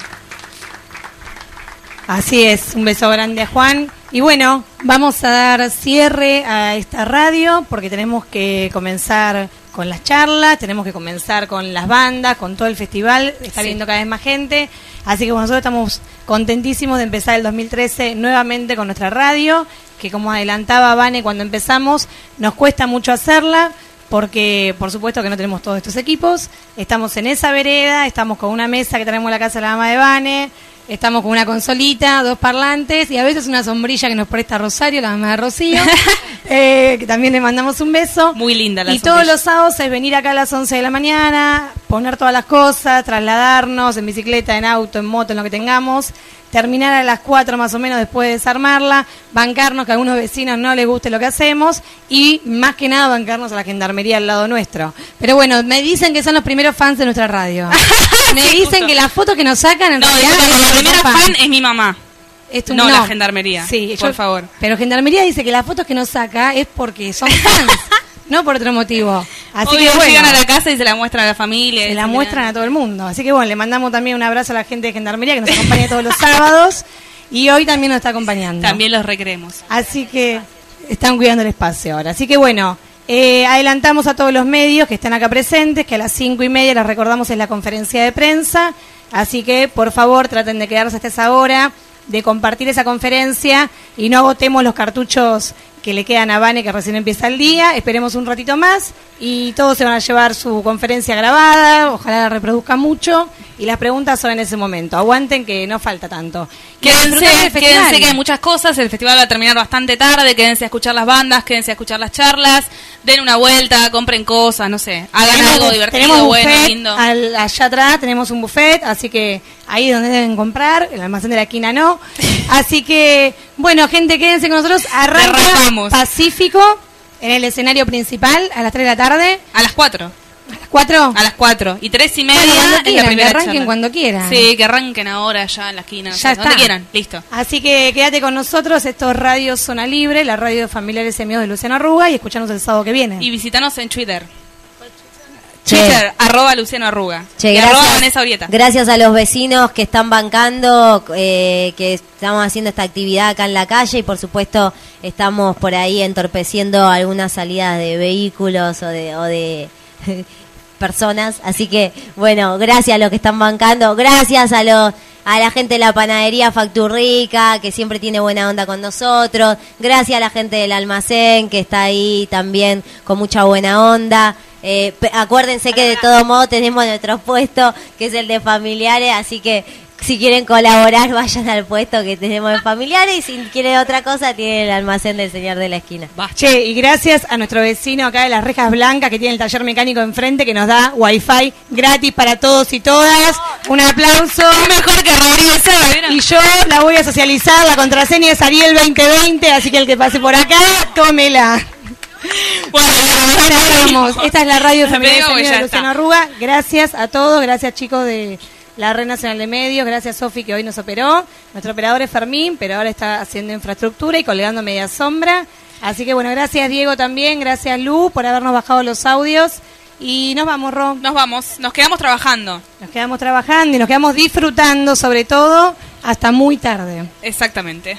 Así es, un beso grande a Juan. Y bueno, vamos a dar cierre a esta radio porque tenemos que comenzar con las charlas, tenemos que comenzar con las bandas, con todo el festival, está viendo cada vez más gente. Así que bueno, nosotros estamos contentísimos de empezar el dos mil trece nuevamente con nuestra radio, que como adelantaba Vane cuando empezamos, nos cuesta mucho hacerla, porque por supuesto que no tenemos todos estos equipos. Estamos en esa vereda, estamos con una mesa que tenemos en la casa de la mamá de Vane, estamos con una consolita, dos parlantes y a veces una sombrilla que nos presta Rosario, la mamá de Rocío, eh, que también le mandamos un beso. Muy linda la Y sombrilla. todos los sábados es venir acá a las once de la mañana, poner todas las cosas, trasladarnos en bicicleta, en auto, en moto, en lo que tengamos, terminar a las cuatro más o menos después de desarmarla, bancarnos que a algunos vecinos no les guste lo que hacemos y más que nada bancarnos a la gendarmería al lado nuestro. Pero bueno, me dicen que son los primeros fans de nuestra radio. Me Sí, dicen justo. que las fotos que nos sacan en No, realidad disculpa, es la los primera primeros fan es mi mamá. Esto No, la gendarmería. Sí, por yo- favor. Pero gendarmería dice que las fotos que nos saca es porque son fans, no por otro motivo. Así Obvio, que bueno, llegan a la casa y se la muestran a la familia. se y la se muestran a todo el mundo. Así que bueno, le mandamos también un abrazo a la gente de gendarmería que nos acompaña todos los sábados y hoy también nos está acompañando. También los recreemos. Así que están cuidando el espacio ahora. Así que bueno, eh, adelantamos a todos los medios que están acá presentes, que a las cinco y media, les recordamos, es la conferencia de prensa. Así que, por favor, traten de quedarse hasta esa hora, de compartir esa conferencia y no agotemos los cartuchos que le quedan a Vane, que recién empieza el día. Esperemos un ratito más y todos se van a llevar su conferencia grabada. Ojalá la reproduzcan mucho y las preguntas son en ese momento. Aguanten que no falta tanto. Y a disfrutar Quédense, del festival. quédense que hay muchas cosas, el festival va a terminar bastante tarde, quédense a escuchar las bandas, quédense a escuchar las charlas, den una vuelta, compren cosas, no sé, hagan Tenemos algo bu- divertido, tenemos bueno, buffet lindo. al- allá atrás tenemos un buffet, así que ahí es donde deben comprar, el almacén de la esquina no. Así que, bueno, gente, quédense con nosotros. Arranca Arrancamos. Pacífico en el escenario principal a las tres de la tarde. A las cuatro. ¿A las cuatro? A las cuatro. Y tres y media Bueno, cuando es la quieran, primera que arranquen charla. cuando quieran. Sí, que arranquen ahora ya en la esquina, no Ya sé, está. donde quieran, listo. Así que quédate con nosotros, esto es Radio Zona Libre, la radio de familiares y amigos de Luciano Arruga, y escuchanos el sábado que viene. Y visitanos en Twitter. Che. Twitter, arroba Luciano Arruga. Che, y arroba gracias, Vanessa Orieta. gracias a los vecinos que están bancando, eh, que estamos haciendo esta actividad acá en la calle y por supuesto estamos por ahí entorpeciendo algunas salidas de vehículos o de, o de personas. Así que, bueno, gracias a los que están bancando, gracias a los a la gente de la panadería Facturrica, que siempre tiene buena onda con nosotros, gracias a la gente del almacén, que está ahí también con mucha buena onda. Eh, pe- acuérdense que de todo modo tenemos nuestro puesto, que es el de familiares, así que si quieren colaborar, vayan al puesto que tenemos de familiares, y si quieren otra cosa, tienen el almacén del señor de la esquina. Che, y gracias a nuestro vecino acá de las Rejas Blancas, que tiene el taller mecánico enfrente, que nos da wifi gratis para todos y todas. Un aplauso. Mejor que Rodríguez Sá, ¿vieron? Y yo la voy a socializar, la contraseña es Ariel veinte veinte, así que el que pase por acá, tómela. Bueno, Cerramos. Esta es la radio Nos familiar despedimos, de ya Luciano está. Arruga. Gracias a todos, gracias chicos de la Red Nacional de Medios, gracias Sofi que hoy nos operó. Nuestro operador es Fermín, pero ahora está haciendo infraestructura y colgando media sombra. Así que bueno, gracias Diego también, gracias Lu por habernos bajado los audios. Y nos vamos, Ro. Nos vamos, nos quedamos trabajando. Nos quedamos trabajando y nos quedamos disfrutando sobre todo hasta muy tarde. Exactamente.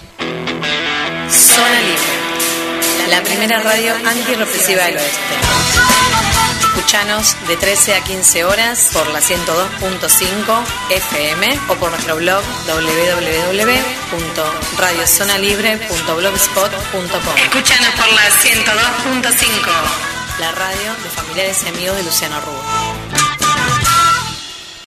Zona Libre, la primera radio antirrepresiva del oeste. Escuchanos de trece a quince horas por la ciento dos punto cinco F M o por nuestro blog doble u doble u doble u punto radio zona libre punto blogspot punto com. Escúchanos por la ciento dos punto cinco, la radio de familiares y amigos de Luciano Arruga.